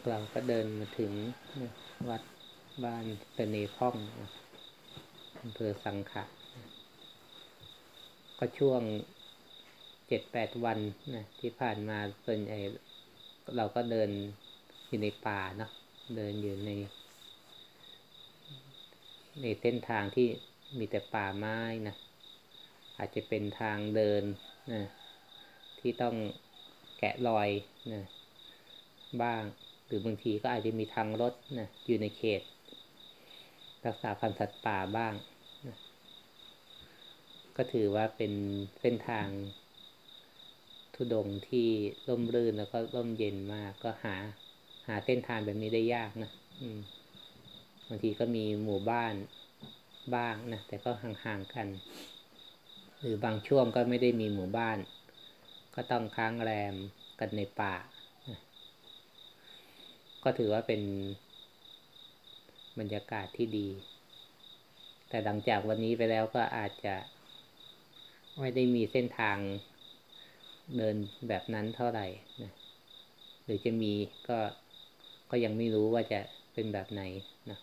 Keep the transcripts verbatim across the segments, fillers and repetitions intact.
กเราก็เดินมาถึงวัดบ้านเสน่ห์พ่องอำเภอสังขะก็ช่วงเจ็ดแปดวันนะที่ผ่านมาส่วนใหญ่เราก็เดินอยู่ในป่าเนาะเดินอยู่ในในเส้นทางที่มีแต่ป่าไม้นะอาจจะเป็นทางเดินนะที่ต้องแกะรอยนะบ้างหรือบางทีก็อาจจะมีทางรถนะอยู่ในเขตรักษาพันธุ์สัตว์ป่าบ้างนะก็ถือว่าเป็นเส้นทางธุดงค์ที่ร่มรื่นแล้วก็ร่มเย็นมากก็หาหาเส้นทางแบบนี้ได้ยากนะอืมบางทีก็มีหมู่บ้านบ้างนะแต่ก็ห่างๆกันหรือบางช่วงก็ไม่ได้มีหมู่บ้านก็ต้องค้างแรมกันในป่านะก็ถือว่าเป็นบรรยากาศที่ดีแต่หลังจากวันนี้ไปแล้วก็อาจจะไม่ได้มีเส้นทางเดินแบบนั้นเท่าไหร่นะหรือจะมีก็ก็ยังไม่รู้ว่าจะเป็นแบบไหนนะ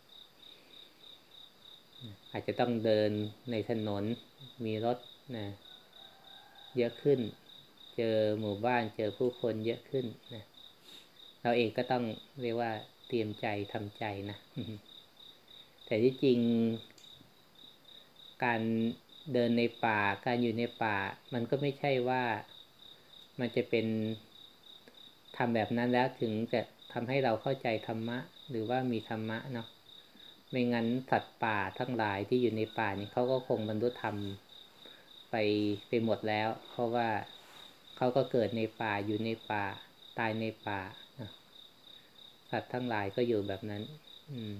อาจจะต้องเดินในถนนมีรถนะเยอะขึ้นเจอหมู่บ้านเจอผู้คนเยอะขึ้นนะเราเองก็ต้องเรียกว่าเตรียมใจทำใจนะแต่ที่จริงการเดินในป่าการอยู่ในป่ามันก็ไม่ใช่ว่ามันจะเป็นทำแบบนั้นแล้วถึงจะทำให้เราเข้าใจธรรมะหรือว่ามีธรรมะเนาะไม่งั้นสัตว์ป่าทั้งหลายที่อยู่ในป่านี่เขาก็คงบรรลุธรรมไปไปหมดแล้วเพราะว่าเขาก็เกิดในป่าอยู่ในป่าตายในป่านะสัตว์ทั้งหลายก็อยู่แบบนั้นอืม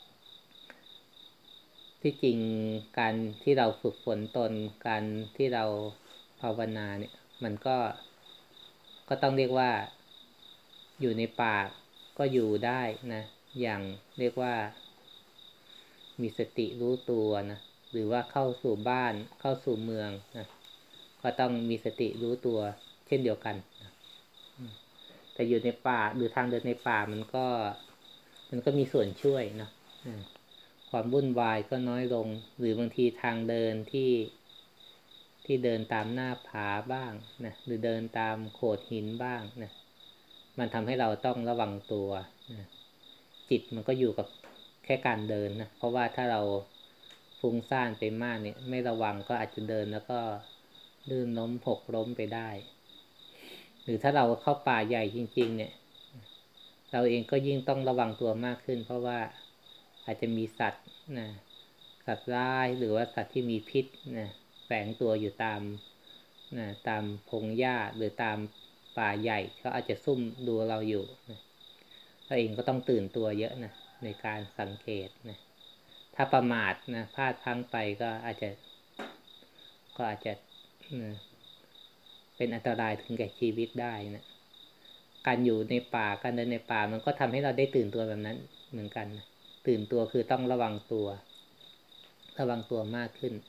ที่จริงการที่เราฝึกฝนตนการที่เราภาวนาเนี่ยมันก็ก็ต้องเรียกว่าอยู่ในป่าก็อยู่ได้นะอย่างเรียกว่ามีสติรู้ตัวนะหรือว่าเข้าสู่บ้านเข้าสู่เมืองนะก็ต้องมีสติรู้ตัวเช่นเดียวกันนะแต่อยู่ในป่าหรือทางเดินในป่ามันก็มันก็มีส่วนช่วยนะความวุ่นวายก็น้อยลงหรือบางทีทางเดินที่ที่เดินตามหน้าผาบ้างนะหรือเดินตามโขดหินบ้างนะมันทำให้เราต้องระวังตัวนะจิตมันก็อยู่กับแค่การเดินนะเพราะว่าถ้าเราฟุ้งซ่านไปมากเนี่ยไม่ระวังก็อาจจะเดินแล้วก็ลื่นล้มหกล้มไปได้หรือถ้าเราเข้าป่าใหญ่จริงๆเนี่ยเราเองก็ยิ่งต้องระวังตัวมากขึ้นเพราะว่าอาจจะมีสัตว์นะสัตว์ร้ายหรือว่าสัตว์ที่มีพิษนะแฝงตัวอยู่ตามนะตามพงหญ้าหรือตามป่าใหญ่เขาอาจจะซุ่มดูเราอยู่นะเราเองก็ต้องตื่นตัวเยอะนะในการสังเกตนะถ้าประมาทนะพลาดพลั้งไปก็อาจจะก็อาจจะนะเป็นอันตรายถึงแก่ชีวิตได้นะการอยู่ในป่าการเดินในป่ามันก็ทำให้เราได้ตื่นตัวแบบนั้นเหมือนกันนะตื่นตัวคือต้องระวังตัวระวังตัวมากขึ้น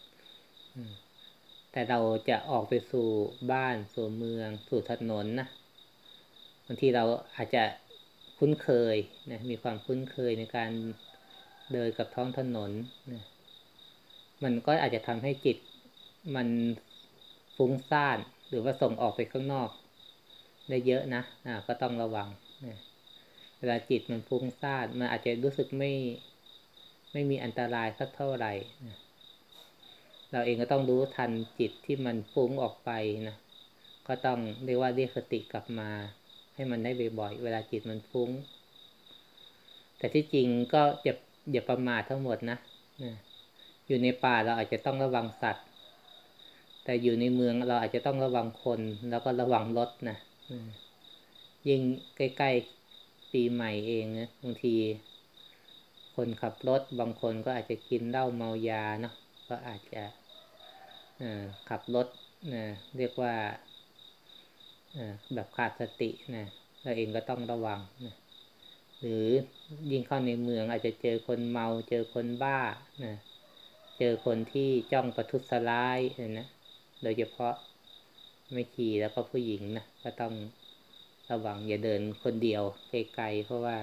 แต่เราจะออกไปสู่บ้านสู่เมืองสู่ถนนนะบางทีเราอาจจะคุ้นเคยนะมีความคุ้นเคยในการเดินกับท้องถนนนะมันก็อาจจะทำให้จิตมันฟุ้งซ่านหรือว่าส่งออกไปข้างนอกได้เยอะนะอ่าก็ต้องระวังนะเวลาจิตมันฟุ้งซ่านมันอาจจะรู้สึกไม่ไม่มีอันตรายสักเท่าไหร่นะเราเองก็ต้องรู้ทันจิตที่มันฟุ้งออกไปนะก็ต้องเรียกว่าเรียกสติกลับมาให้มันได้บ่อยๆเวลาจิตมันฟุ้งแต่ที่จริงก็อย่าอย่าประมาททั้งหมดนะนะอยู่ในป่าเราอาจจะต้องระวังสัตว์แต่อยู่ในเมืองเราอาจจะต้องระวังคนแล้วก็ระวังรถนะยิ่งใกล้ๆปีใหม่เองนะบางทีคนขับรถบางคนก็อาจจะกินเหล้าเมายาเนาะก็อาจจะขับรถนะเรียกว่าแบบขาดสตินะเราเองก็ต้องระวังนะหรือยิ่งเข้าในเมืองอาจจะเจอคนเมาเจอคนบ้านะเจอคนที่จ้องประทุษร้ายนะโดยเฉพาะไม่ชีแล้วก็ผู้หญิงนะก็ต้องระวังอย่าเดินคนเดียวไกลๆเพราะว่า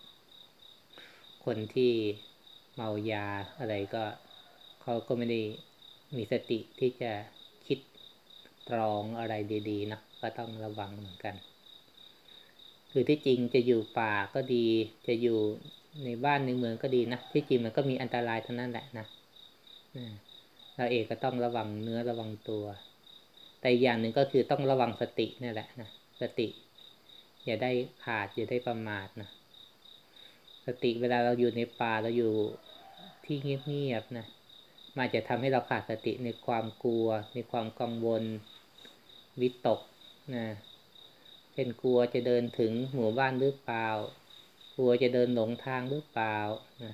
คนที่เมายาอะไรก็เขาก็ไม่ได้มีสติที่จะคิดตรองอะไรดีๆนะก็ต้องระวังเหมือนกันคือที่จริงจะอยู่ป่าก็ดีจะอยู่ในบ้านในเมืองก็ดีนะที่จริงมันก็มีอันตรายทั้งนั้นแหละนะเราเองก็ต้องระวังเนื้อระวังตัวแต่อย่างหนึ่งก็คือต้องระวังสตินี่แหละนะสติอย่าได้ขาดอย่าได้ประมาทนะสติเวลาเราอยู่ในป่าเราอยู่ที่เงียบๆนะมันอาจจะทำให้เราขาดสติในความกลัวในความกังวลวิตกนะเช่นกลัวจะเดินถึงหมู่บ้านหรือเปล่ากลัวจะเดินหลงทางหรือเปล่านะ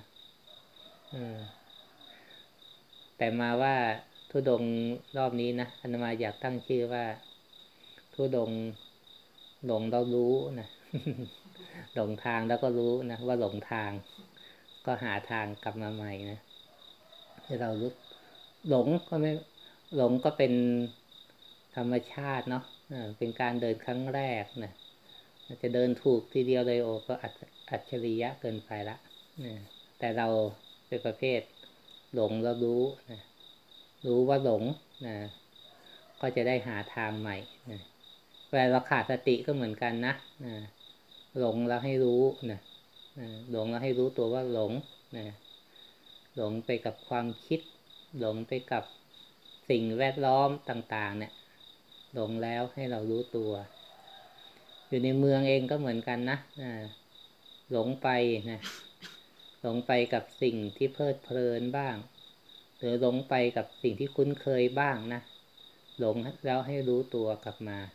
แต่มาว่าธุดงค์รอบนี้นะอาตมาอยากตั้งชื่อว่าธุดงค์หลงเรารู้นะหลงทางแล้วก็รู้นะว่าหลงทางก็หาทางกลับมาใหม่นะที่เรารู้หลงก็ไม่หลงก็เป็นธรรมชาติเนาะเป็นการเดินครั้งแรกนะจะเดินถูกทีเดียวเลยโอก็อัจฉริยะเกินไปละนะแต่เราเป็นประเภทหลงแล้วรู้นะรู้ว่าหลงนะก็จะได้หาทางใหม่นะเวลาเราขาดสติก็เหมือนกันนะนะหลงแล้วให้รู้นะนะหลงแล้วให้รู้ตัวว่าหลงนะหลงไปกับความคิดหลงไปกับสิ่งแวดล้อมต่างๆเนี่ยหลงแล้วให้เรารู้ตัวอยู่ในเมืองเองก็เหมือนกันนะนะหลงไปนะหลงไปกับสิ่งที่เพลิดเพลินบ้างหรือหลงไปกับสิ่งที่คุ้นเคยบ้างนะหลงแล้วให้รู้ตัวกลับมา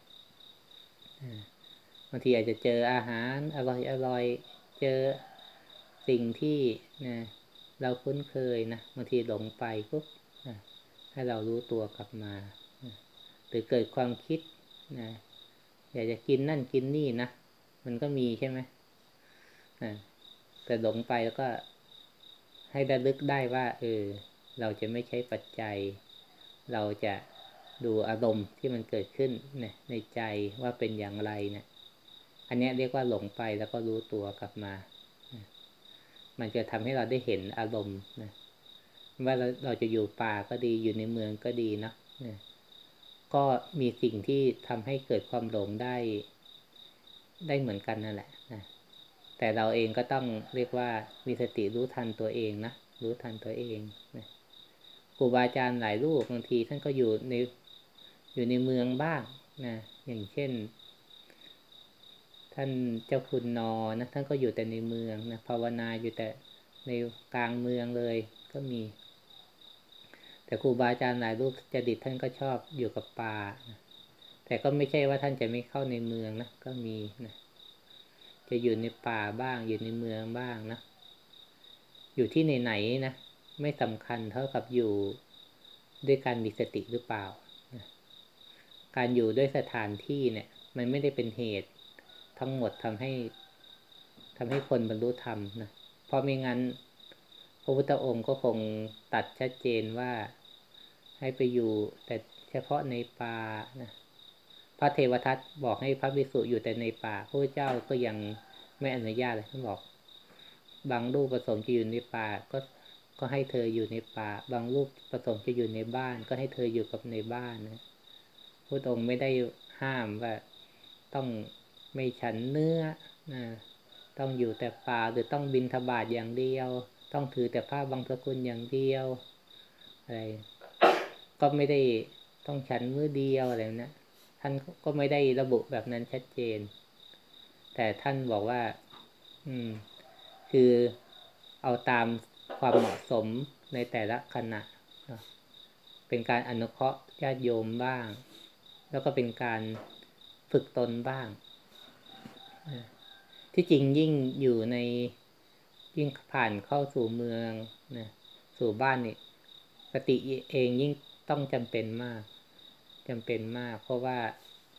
บางทีอาจจะเจออาหารอร่อยอร่อยเจอสิ่งที่นะเราคุ้นเคยนะบางทีหลงไปปุ๊บนะให้เรารู้ตัวกลับมานะหรือเกิดความคิดนะอยากจะกินนั่นกินนี่นะมันก็มีใช่ไหมนะแต่หลงไปแล้วก็ให้ระลึกได้ว่าเออเราจะไม่ใช้ปัจจัยเราจะดูอารมณ์ที่มันเกิดขึ้นเนี่ยในใจว่าเป็นอย่างไรเนี่ยอันนี้เรียกว่าหลงไปแล้วก็รู้ตัวกลับมามันจะทำให้เราได้เห็นอารมณ์นะว่าเราเราจะอยู่ป่าก็ดีอยู่ในเมืองก็ดีนะก็มีสิ่งที่ทำให้เกิดความหลงได้ได้เหมือนกันนั่นแหละนะแต่เราเองก็ต้องเรียกว่ามีสติรู้ทันตัวเองนะรู้ทันตัวเองนะครูบาอาจารย์หลายรูปบางทีท่านก็อยู่ในอยู่ในเมืองบ้างนะอย่างเช่นท่านเจ้าคุณนอนะท่านก็อยู่แต่ในเมืองนะภาวนาอยู่แต่ในกลางเมืองเลยก็มีแต่ครูบาอาจารย์หลายรูปจดิตท่านก็ชอบอยู่กับป่านะแต่ก็ไม่ใช่ว่าท่านจะไม่เข้าในเมืองนะก็มีนะจะอยู่ในป่าบ้างอยู่ในเมืองบ้างนะอยู่ที่ไหนๆนะไม่สำคัญเท่ากับอยู่ด้วยการมีสติหรือเปล่านะการอยู่ด้วยสถานที่เนี่ยมันไม่ได้เป็นเหตุทั้งหมดทำให้ทำให้คนบรรลุธรรมนะเพราะไม่งั้นพระพุทธองค์ก็คงตัดชัดเจนว่าให้ไปอยู่แต่เฉพาะในป่านะพระเทวทัตบอกให้พระภิกษุอยู่แต่ในป่าพระเจ้าก็ยังไม่อนุญาตเลยท่านบอกบางรูปประสงค์จะอยู่ในป่าก็ก็ให้เธออยู่ในป่าบางรูปประสงค์จะอยู่ในบ้านก็ให้เธออยู่กับในบ้านนะพระองค์ไม่ได้ห้ามว่าต้องไม่ฉันเนื้อนะต้องอยู่แต่ป่าหรือต้องบิณฑบาตอย่างเดียวต้องถือแต่ผ้าบางสกุลอย่างเดียวอะไรก็ไม่ได้ต้องฉันมื้อเดียวอะไรนะท่านก็ไม่ได้ระบุแบบนั้นชัดเจนแต่ท่านบอกว่าอืมคือเอาตามความเหมาะสมในแต่ละขณะเป็นการอนุเคราะห์ญาติโยมบ้างแล้วก็เป็นการฝึกตนบ้างที่จริงยิ่งอยู่ในยิ่งผ่านเข้าสู่เมืองนะสู่บ้านนี่สติเองยิ่งต้องจำเป็นมากจำเป็นมากเพราะว่า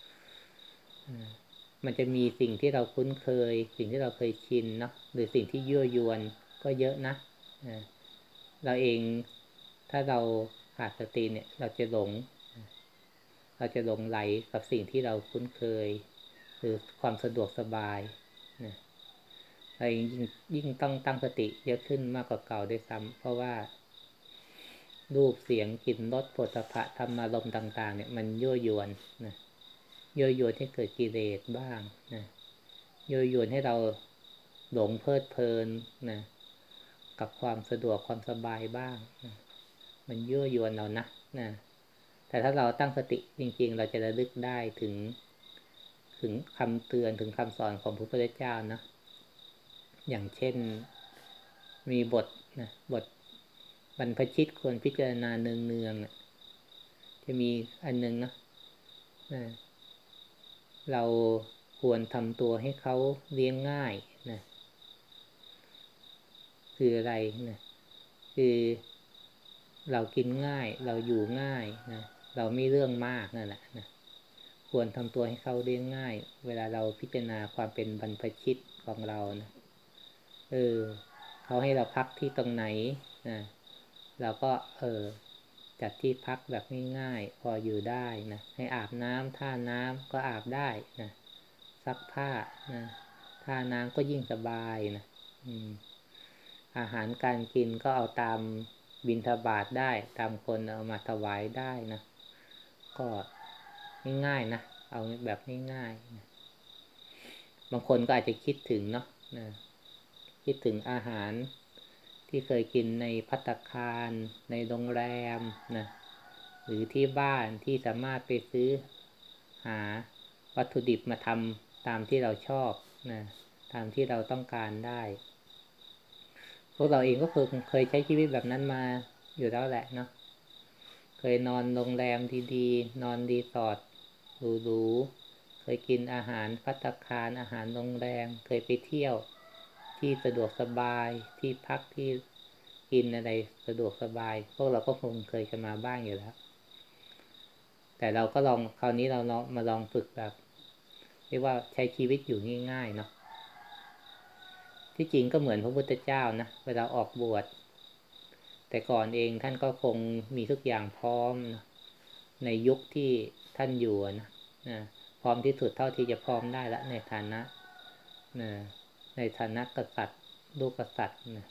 มันจะมีสิ่งที่เราคุ้นเคยสิ่งที่เราเคยชินเนาะหรือสิ่งที่ยั่วยวนก็เยอะนะเราเองถ้าเราขาดสติเนี่ยเราจะหลงเราจะหลงไหลกับสิ่งที่เราคุ้นเคยหรือความสะดวกสบายนะเรายิ่งยิ่งต้องตั้งสติเยอะขึ้นมากกว่าเก่าด้วยซ้ำเพราะว่ารูปเสียงกลิ่นรสโผฏฐัพพะธรรมารมณ์ต่างๆเนี่ยมันยั่วยวนนะยั่วยวนให้เกิดกิเลสบ้างนะยั่วยวนให้เราหลงเพลิดเพลินนะกับความสะดวกความสบายบ้างนะมันยั่วยวนเรานะนะแต่ถ้าเราตั้งสติจริงๆเราจะระลึกได้ถึงถึงคำเตือนถึงคำสอนของพระพุทธเจ้านะอย่างเช่นมีบทนะบทบรรพชิตควรพิจารณาเนืองๆนะจะมีอันนึงนะนะเราควรทำตัวให้เขาเลี้ยงง่ายนะคืออะไรนะคือเรากินง่ายเราอยู่ง่ายนะเราไม่เรื่องมากนั่นแหละนะควรทำตัวให้เขาเลี้ยงง่ายเวลาเราพิจารณาความเป็นบรรพชิตของเรานะเออเขาให้เราพักที่ตรงไหนนะเราก็เออจัดที่พักแบบง่ายๆพออยู่ได้นะให้อาบน้ำท่าน้ำก็อาบได้นะซักผ้านะท่าน้ำก็ยิ่งสบายนะอืมอาหารการกินก็เอาตามบิณฑบาตได้ตามคนเอามาถวายได้นะก็ง่ายๆนะเอาแบบง่ายๆนะบางคนก็อาจจะคิดถึงเนาะนะคิดถึงอาหารที่เคยกินในภัตตาคารในโรงแรมนะหรือที่บ้านที่สามารถไปซื้อหาวัตถุดิบมาทำตามที่เราชอบนะตามที่เราต้องการได้พวกเราเองก็เคยเคยใช้ชีวิตแบบนั้นมาอยู่แล้วแหละเนาะเคยนอนโรงแรมดีๆนอนรีสอร์ทหรูๆเคยกินอาหารภัตตาคารอาหารโรงแรมเคยไปเที่ยวที่สะดวกสบายที่พักที่กินอะไรสะดวกสบายพวกเราก็คงเคยกันมาบ้างอยู่แล้วแต่เราก็ลองคราวนี้เราลองมาลองฝึกแบบเรียกว่าใช้ชีวิตอยู่ง่ายๆเนาะที่จริงก็เหมือนพระพุทธเจ้านะเวลาออกบวชแต่ก่อนเองท่านก็คงมีทุกอย่างพร้อมนะในยุคที่ท่านอยู่นะนะพร้อมที่สุดเท่าที่จะพร้อมได้ละในฐานะนะในฐานะกษัตริย์ลูกกษัตริย์นะ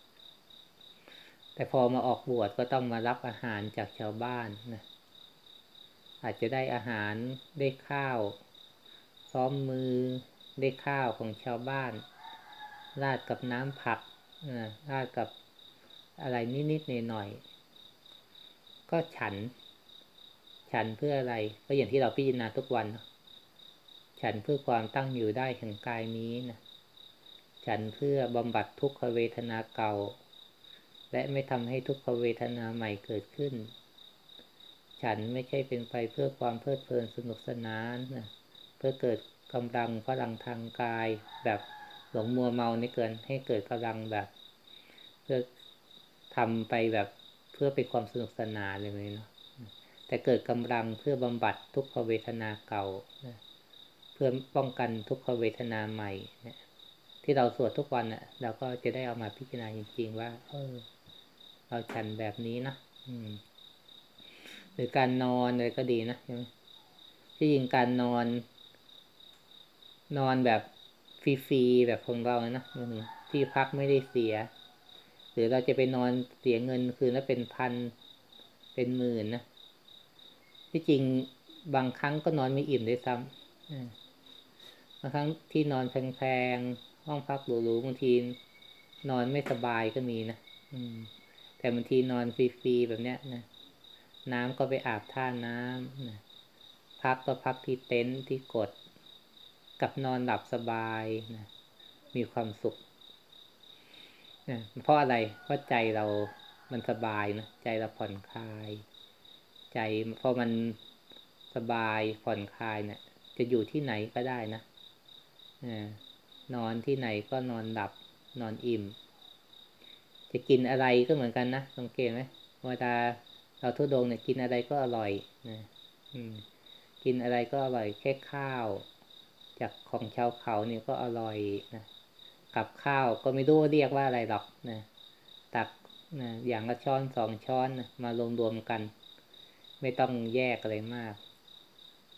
แต่พอมาออกบวชก็ต้องมารับอาหารจากชาวบ้านนะอาจจะได้อาหารได้ข้าวซ้อมมือได้ข้าวของชาวบ้านราดกับน้ำผักนะราดกับอะไรนิดๆหน่อยๆก็ฉันฉันเพื่ออะไรก็อย่างที่เราพิจารณาทุกวันฉันเพื่อความตั้งอยู่ได้แห่งกายนี้นะฉันเพื่อบำบัดทุกขเวทนาเก่าและไม่ทำให้ทุกขเวทนาใหม่เกิดขึ้นฉันไม่ใช่เป็นไปเพื่อความเพลิดเพลินสนุกสนานนะเพื่อเกิดกำลังพลังทางกายแบบหลงมัวเมาในเกินให้เกิดกำลังแบบเพื่อทำไปแบบเพื่อเป็นความสนุกสนานเลยเนาะแต่เกิดกำลังเพื่อบำบัดทุกขเวทนาเก่านะเพื่อป้องกันทุกขเวทนาใหม่นะที่เราสวดทุกวันน่ะเราก็จะได้เอามาพิจารณาจริงๆว่าเออเราฉันแบบนี้นะอืมหรือการนอนอะไรก็ดีนะใช่ไหมที่จริงการนอนนอนแบบฟรีๆแบบของเรานะที่พักไม่ได้เสียหรือเราจะไปนอนเสียเงินคืนแล้วเป็นพันเป็นหมื่นนะที่จริงบางครั้งก็นอนไม่อิ่มด้วยซ้ำบางครั้งที่นอนแพงๆห้องพักหรูๆบางทีนอนไม่สบายก็มีนะแต่บางทีนอนฟรีๆแบบเนี้ยนะน้ำก็ไปอาบท่าน้ำนะพักก็พักที่เต็นท์ที่กดกับนอนหลับสบายนะมีความสุขนะเพราะอะไรเพราะใจเรามันสบายนะใจเราผ่อนคลายใจพอมันสบายผ่อนคลายเนี่ยจะอยู่ที่ไหนก็ได้นะนอนที่ไหนก็นอนหลับนอนอิ่มจะกินอะไรก็เหมือนกันนะสังเกตไหมเวลาเราทุดงเนี่ยกินอะไรก็อร่อยนะกินอะไรก็อร่อยแค่ข้าวจากของชาวเขาเนี่ยก็อร่อยนะกับข้าวก็ไม่รู้เรียกว่าอะไรหรอกนะตักนะอย่างละช้อนสองช้อนนะมารวมๆกันไม่ต้องแยกอะไรมาก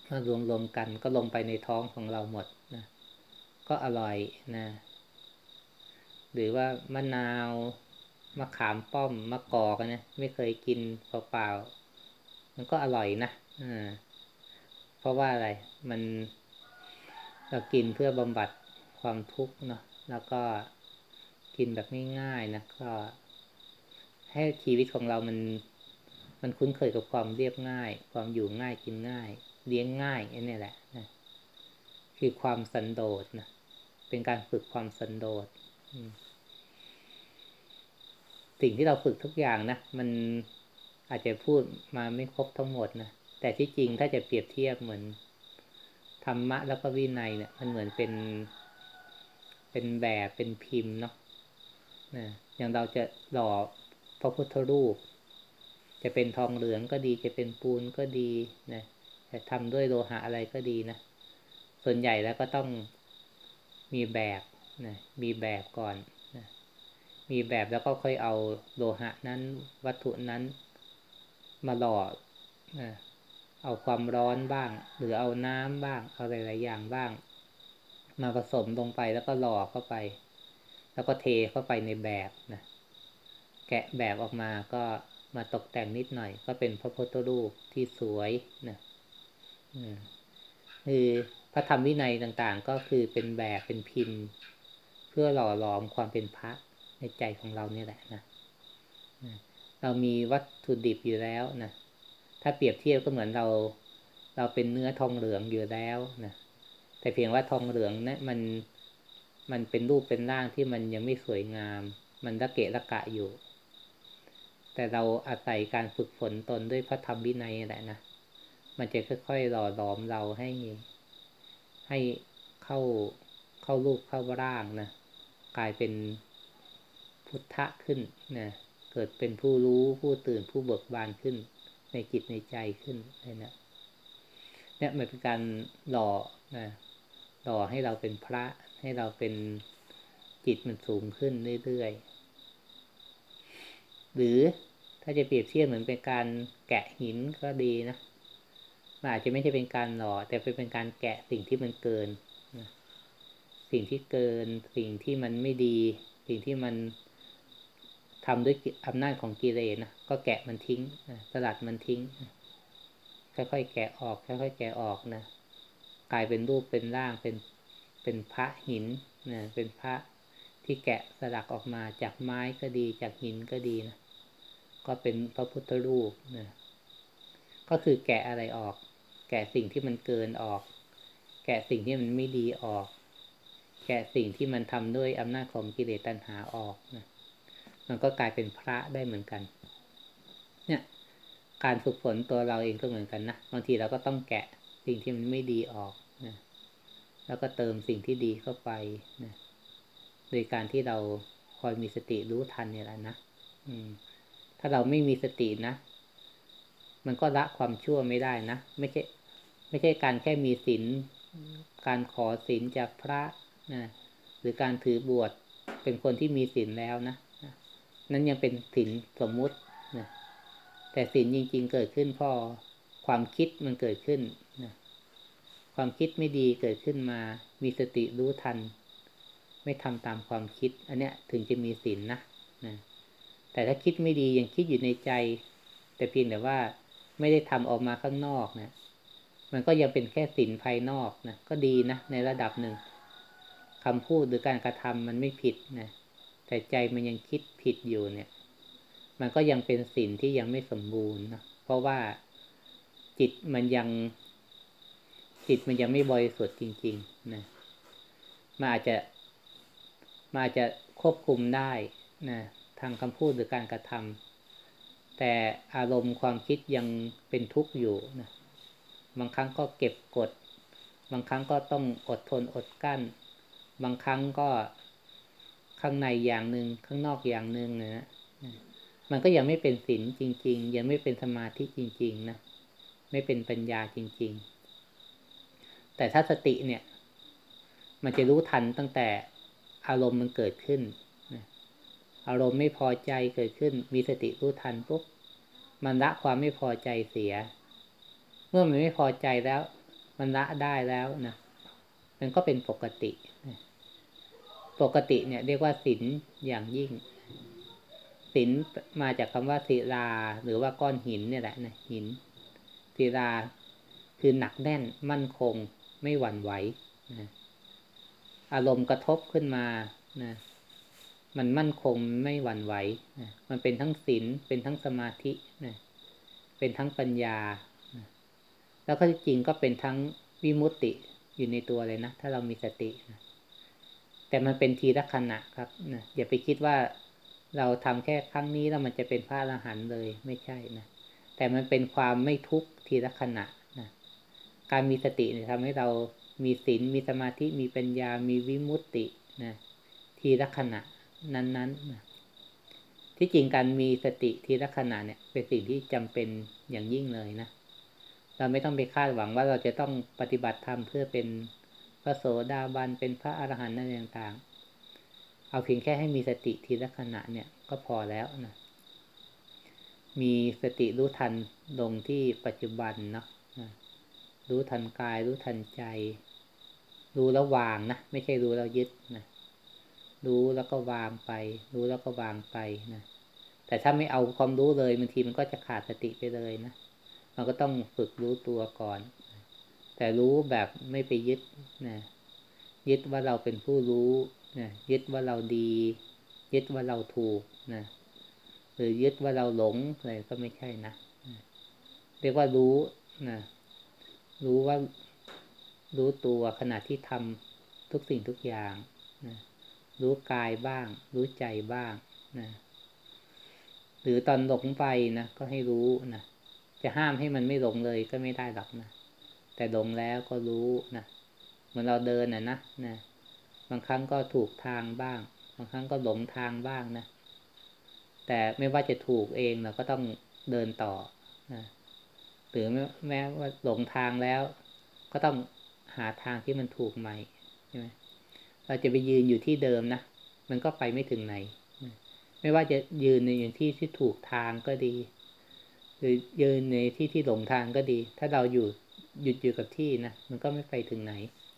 มารวมๆกันก็ลงไปในท้องของเราหมดนะก็อร่อยนะหรือว่ามะนาวมะขามป้อมมะกอกนะไม่เคยกินเปล่าๆมันก็อร่อยนะอ่าเพราะว่าอะไรมันเรากินเพื่อบำบัดความทุกข์เนาะแล้วก็กินแบบง่ายๆนะก็ให้ชีวิตของเรามันมันคุ้นเคยกับความเรียบง่ายความอยู่ง่ายกินง่ายเลี้ยงง่ายอันนี้แหละนะคือความสันโดษนะเป็นการฝึกความสันโดษสิ่งที่เราฝึกทุกอย่างนะมันอาจจะพูดมาไม่ครบทั้งหมดนะแต่ที่จริงถ้าจะเปรียบเทียบเหมือนธรรมะแล้วก็วินัยเนี่ยมันเหมือนเป็นเป็นแบบเป็นพิมพ์เนาะนะอย่างเราจะหล่อพระพุทธรูปจะเป็นทองเหลืองก็ดีจะเป็นปูนก็ดีนะจะทำด้วยโลหะอะไรก็ดีนะส่วนใหญ่แล้วก็ต้องมีแบบนะมีแบบก่อนนะมีแบบแล้วก็ค่อยเอาโลหะนั้นวัตถุนั้นมาหล่อนะเอาความร้อนบ้างหรือเอาน้ำบ้างเอาหลายๆอย่างบ้างมาผสมลงไปแล้วก็หล่อเข้าไปแล้วก็เทเข้าไปในแบบนะแกะแบบออกมาก็มาตกแต่งนิดหน่อยก็เป็นพระพุทธรูปที่สวยนะคือพระธรรมวินัยต่างๆก็คือเป็นแบบเป็นพิมพ์เพื่อหล่อหลอมความเป็นพระในใจของเรานี่แหละนะเรามีวัตถุดิบอยู่แล้วนะถ้าเปรียบเทียบก็เหมือนเราเราเป็นเนื้อทองเหลืองอยู่แล้วนะแต่เพียงว่าทองเหลืองนะมันมันเป็นรูปเป็นร่างที่มันยังไม่สวยงามมันระเกะระกะอยู่แต่เราอาศัยการฝึกฝนตนด้วยพระธรรมวินัยแหละนะมันจะค่อยๆหล่อหลอมเราให้ให้เข้าเข้ารูปเข้าร่างนะกลายเป็นพุทธะขึ้นนะเกิดเป็นผู้รู้ผู้ตื่นผู้เบิกบานขึ้นในจิตในใจขึ้นเลยนะเนี่ยมันเป็นการหล่อนะหล่อให้เราเป็นพระให้เราเป็นจิตมันสูงขึ้นเรื่อยๆหรือถ้าจะเปรียบเทียบเหมือนเป็นการแกะหินก็ดีนะมันอาจจะไม่ใช่เป็นการหล่อแต่เป็นการแกะสิ่งที่มันเกินนะสิ่งที่เกินสิ่งที่มันไม่ดีสิ่งที่มันทำด้วยอำนาจของกิเลสนะก็แกะมันทิ้งนะสลัดมันทิ้งค่อยๆแกะออกค่อยๆแกะออกนะกลายเป็นรูปเป็นร่างเป็นเป็นพระหินนะเป็นพระที่แกะสลักออกมาจากไม้ก็ดีจากหินก็ดีนะก็เป็นพระพุทธรูปนะก็คือแกะอะไรออกแกะสิ่งที่มันเกินออกแกะสิ่งที่มันไม่ดีออกแกะสิ่งที่มันทำด้วยอำนาจของกิเลสตัณหาออกนะมันก็กลายเป็นพระได้เหมือนกันเนี่ยการฝึกฝนตัวเราเองก็เหมือนกันนะบางทีเราก็ต้องแกะสิ่งที่มันไม่ดีออกนะแล้วก็เติมสิ่งที่ดีเข้าไปนะโดยการที่เราคอยมีสติรู้ทันเนี่ยแหละนะอืมถ้าเราไม่มีสตินะมันก็ละความชั่วไม่ได้นะไม่ใช่ไม่ใช่การแค่มีศีลการขอศีลจากพระนะหรือการถือบวชเป็นคนที่มีศีลแล้วนะนั้นยังเป็นศีลสมมุตินะแต่ศีลจริงๆเกิดขึ้นพอความคิดมันเกิดขึ้นนะความคิดไม่ดีเกิดขึ้นมามีสติรู้ทันไม่ทำตามความคิดอันเนี้ยถึงจะมีศีลนะนะแต่ถ้าคิดไม่ดียังคิดอยู่ในใจแต่เพียงแต่ว่าไม่ได้ทำออกมาข้างนอกนะมันก็ยังเป็นแค่ศีลภายนอกนะก็ดีนะในระดับหนึ่งคำพูดหรือการกระทำมันไม่ผิดนะแต่ใจมันยังคิดผิดอยู่เนี่ยมันก็ยังเป็นศีลที่ยังไม่สมบูรณ์นะเพราะว่าจิตมันยังจิตมันยังไม่บริสุทธิ์จริงๆนะมันอาจจะมันอาจจะควบคุมได้นะทางคำพูดหรือการกระทำแต่อารมณ์ความคิดยังเป็นทุกข์อยู่นะบางครั้งก็เก็บกดบางครั้งก็ต้องอดทนอดกั้นบางครั้งก็ข้างในอย่างหนึ่งข้างนอกอย่างหนึ่งนะมันก็ยังไม่เป็นศีลจริงๆยังไม่เป็นสมาธิจริงๆนะไม่เป็นปัญญาจริงๆแต่ถ้าสติเนี่ยมันจะรู้ทันตั้งแต่อารมณ์มันเกิดขึ้นนะอารมณ์ไม่พอใจเกิดขึ้นมีสติรู้ทันปุ๊บมันละความไม่พอใจเสียเมื่อมันไม่พอใจแล้วมันละได้แล้วนะมันก็เป็นปกตินะปกติเนี่ยเรียกว่าศีลอย่างยิ่งศีลมาจากคำว่าศิลาหรือว่าก้อนหินเนี่ยแหละนะหินศิลาคือหนักแน่นมั่นคงไม่หวั่นไหวนะอารมณ์กระทบขึ้นมานะมันมั่นคงไม่หวั่นไหวนะมันเป็นทั้งศีลเป็นทั้งสมาธินะเป็นทั้งปัญญานะแล้วก็จริงก็เป็นทั้งวิมุตติอยู่ในตัวเลยนะถ้าเรามีสตินะแต่มันเป็นทีละขณะครับนะอย่าไปคิดว่าเราทำแค่ครั้งนี้แล้วมันจะเป็นพระอรหันต์เลยไม่ใช่นะแต่มันเป็นความไม่ทุกข์ทีละขณะนะการมีสติเนี่ยทำให้เรามีศีลมีสมาธิมีปัญญามีวิมุตตินะทีละขณะนั้นๆนะที่จริงการมีสติทีละขณะเนี่ยเป็นสิ่งที่จำเป็นอย่างยิ่งเลยนะเราไม่ต้องไปคาดหวังว่าเราจะต้องปฏิบัติธรรมเพื่อเป็นพระโสดาบันเป็นพระอรหันต์อะไรต่างๆเอาเพียงแค่ให้มีสติทีละขณะเนี่ยก็พอแล้วนะมีสติรู้ทันลงที่ปัจจุบันเนาะรู้ทันกายรู้ทันใจรู้แล้ววางนะไม่ใช่รู้แล้วยึดนะรู้แล้วก็วางไปรู้แล้วก็วางไปนะแต่ถ้าไม่เอาความรู้เลยบางทีมันก็จะขาดสติไปเลยนะเราก็ต้องฝึกรู้ตัวก่อนแต่รู้แบบไม่ไปยึดนะยึดว่าเราเป็นผู้รู้นะยึดว่าเราดียึดว่าเราถูกนะหรือยึดว่าเราหลงอะไรก็ไม่ใช่นะเรียกว่ารู้นะรู้ว่ารู้ตัวขณะที่ทำทุกสิ่งทุกอย่างนะรู้กายบ้างรู้ใจบ้างนะหรือตอนหลงไปนะก็ให้รู้นะจะห้ามให้มันไม่หลงเลยก็ไม่ได้หรอกนะแต่หลงแล้วก็รู้นะเหมือนเราเดินน่ะนะนะบางครั้งก็ถูกทางบ้างบางครั้งก็หลงทางบ้างนะแต่ไม่ว่าจะถูกเองเราก็ต้องเดินต่อนะหรือแม้ว่าหลงทางแล้วก็ต้องหาทางที่มันถูกใหม่ใช่ไหมเราจะไปยืนอยู่ที่เดิมนะมันก็ไปไม่ถึงไหนไม่ว่าจะยืนในอย่างที่ที่ถูกทางก็ดีหรือยืนในที่ที่หลงทางก็ดีถ้าเราอยู่หยุดอยู่กับที่นะมันก็ไม่ไปถึงไหน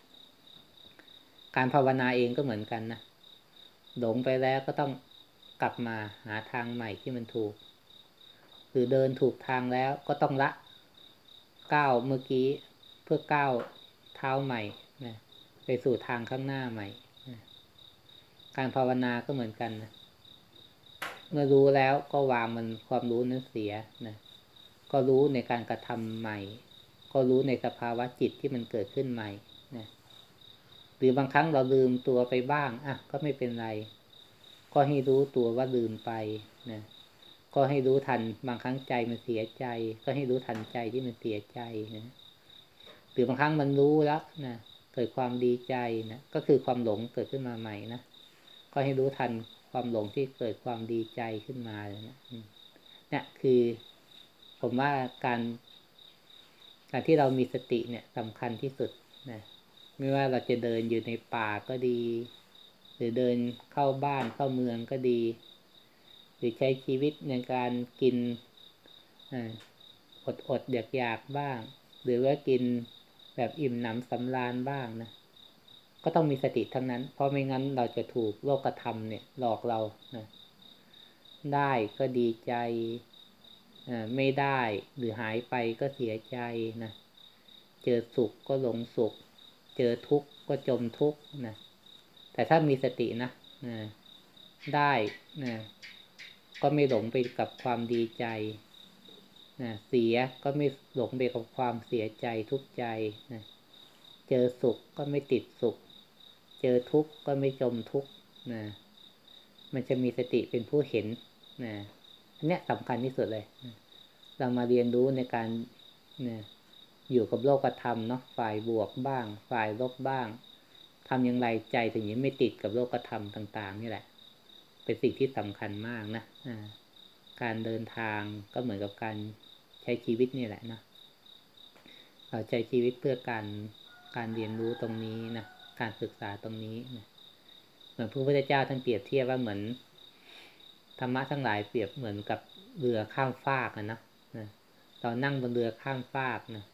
การภาวนาเองก็เหมือนกันนะหลงไปแล้วก็ต้องกลับมาหาทางใหม่ที่มันถูกหรือเดินถูกทางแล้วก็ต้องละก้าวเมื่อกี้เพื่อก้าวเท้าใหม่นะไปสู่ทางข้างหน้าใหม่นะการภาวนาก็เหมือนกันนะเมื่อรู้แล้วก็วางมันความรู้นั้นเสียนะก็รู้ในการกระทำใหม่ก็รู้ในสภาวะจิตที่มันเกิดขึ้นใหม่นะหรือบางครั้งเราลืมตัวไปบ้างอ่ะก็ไม่เป็นไรก็ให้รู้ตัวว่าลืมไปนะก็ให้รู้ทันบางครั้งใจมันเสียใจก็ให้รู้ทันใจที่มันเสียใจนะหรือบางครั้งมันรู้แล้วนะเกิดความดีใจนะก็คือความหลงเกิดขึ้นมาใหม่นะก็ให้รู้ทันความหลงที่เกิดความดีใจขึ้นมาเลยนะเนี่ยคือผมว่าการการที่เรามีสติเนี่ยสำคัญที่สุดนะไม่ว่าเราจะเดินอยู่ในป่าก็ดีหรือเดินเข้าบ้านเข้าเมืองก็ดีหรือใช้ชีวิตในการกินอดอดอยากอยากบ้างหรือว่ากินแบบอิ่มหนำสำราญบ้างนะก็ต้องมีสติทั้งนั้นเพราะไม่งั้นเราจะถูกโลกธรรมเนี่ยหลอกเรานะได้ก็ดีใจไม่ได้หรือหายไปก็เสียใจนะเจอสุขก็หลงสุขเจอทุกข์ก็จมทุกข์นะแต่ถ้ามีสตินะนะได้นะก็ไม่หลงไปกับความดีใจนะเสียก็ไม่หลงไปกับความเสียใจทุกข์ใจนะเจอสุขก็ไม่ติดสุขเจอทุกข์ก็ไม่จมทุกข์นะมันจะมีสติเป็นผู้เห็นนะอันนี้สำคัญที่สุดเลยนะเรามาเรียนรู้ในการนะอยู่กับโลกธรรมเนาะฝ่ายบวกบ้างฝ่ายลบบ้างทำอย่างไรใจถึงจะไม่ติดกับโลกธรรมต่างๆนี่แหละเป็นสิ่งที่สำคัญมากนะการเดินทางก็เหมือนกับการใช้ชีวิตนี่แหละนะเราใช้ชีวิตเพื่อการการเรียนรู้ตรงนี้นะการศึกษาตรงนี้นะเหมือนพระพุทธเจ้าท่านเปรียบเทียบว่าเหมือนธรรมะทั้งหลายเปรียบเหมือนกับเรือข้ามฟากนะนะเรานั่งบนเรือข้ามฟากนะ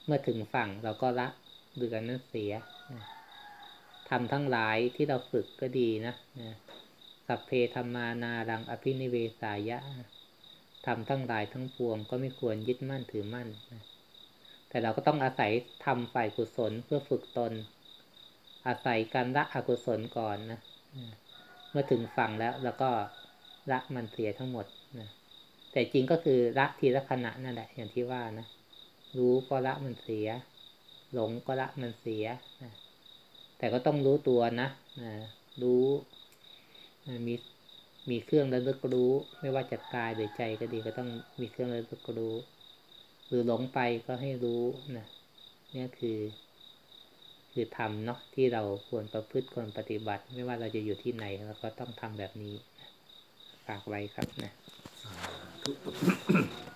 เมื่อถึงฝั่งเราก็ละเรือนั้นเสียนะทำทั้งหลายที่เราฝึกก็ดีนะนะสัพเพธัมมานารังอภินิเวสายะทำทั้งหลายทั้งปวงก็ไม่ควรยึดมั่นถือมั่นนะแต่เราก็ต้องอาศัยทำฝ่ายกุศลเพื่อฝึกตนอาศัยการละอกุศลก่อนนะเมื่อถึงฝั่งแล้วเราก็ละมันเสียทั้งหมดนะแต่จริงก็คือละทีละขณะนั่นแหละอย่างที่ว่านะรู้ก็ละมันเสียหลงก็ละมันเสียนะแต่ก็ต้องรู้ตัวนะนะรู้มีมีเครื่องระลึกรู้ไม่ว่าจะกายหรือใจก็ดีก็ต้องมีเครื่องระลึกรู้หรือหลงไปก็ให้รู้นะเนี่ยคือคือทำเนาะที่เราควรประพฤติควรปฏิบัติไม่ว่าเราจะอยู่ที่ไหนเราก็ต้องทำแบบนี้ฝากไว้ครับนะ